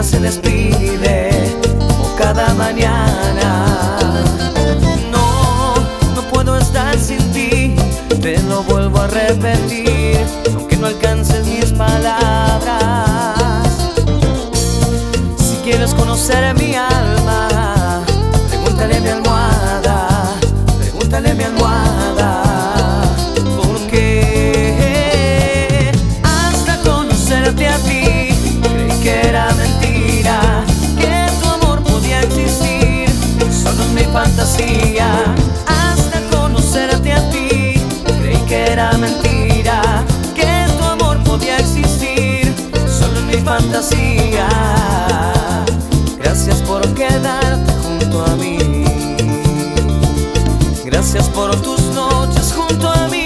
vida se despide como cada mañana. No, no puedo estar sin ti, te lo vuelvo a repetir, aunque no alcances mis palabras. Si quieres conocer mi alma, pregúntale a mi almohada, pregúntale a mi almohada. Porque hasta conocerte a ti creí que era mentira, que tu amor podía existir solo en mi fantasía. Hasta conocerte a ti creí que era mentira, que tu amor podía existir solo en mi fantasía. Gracias por quedarte junto a mí, gracias por tus noches junto a mí.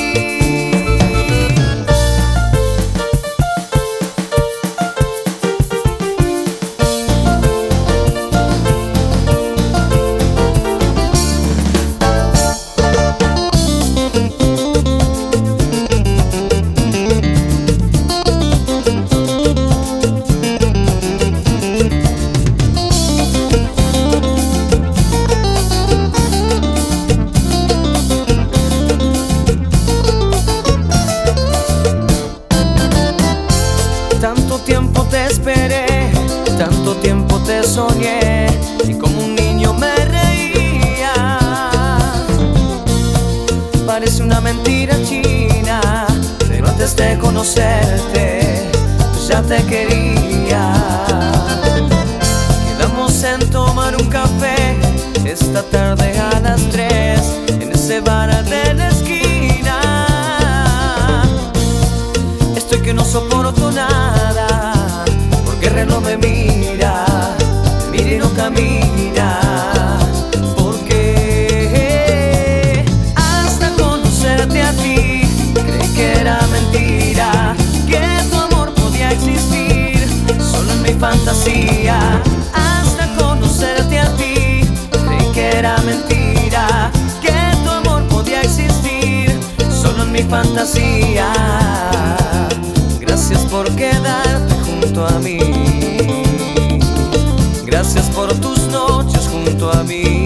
Tanto tiempo te esperé, tanto tiempo te soñé, y como un niño me reía. Parece una mentira china, pero antes de conocerte ya te quería. Quedamos en tomar un café esta tarde a las 3 en ese bar de la esquina. Estoy que no soporto nada, porque el reloj me mira y no camina. Porque hasta conocerte a ti creí que era mentira, que tu amor podía existir solo en mi fantasía. Hasta conocerte a ti creí que era mentira, que tu amor podía existir solo en mi fantasía. Gracias por quedarte junto a mí, gracias por tus noches junto a mí.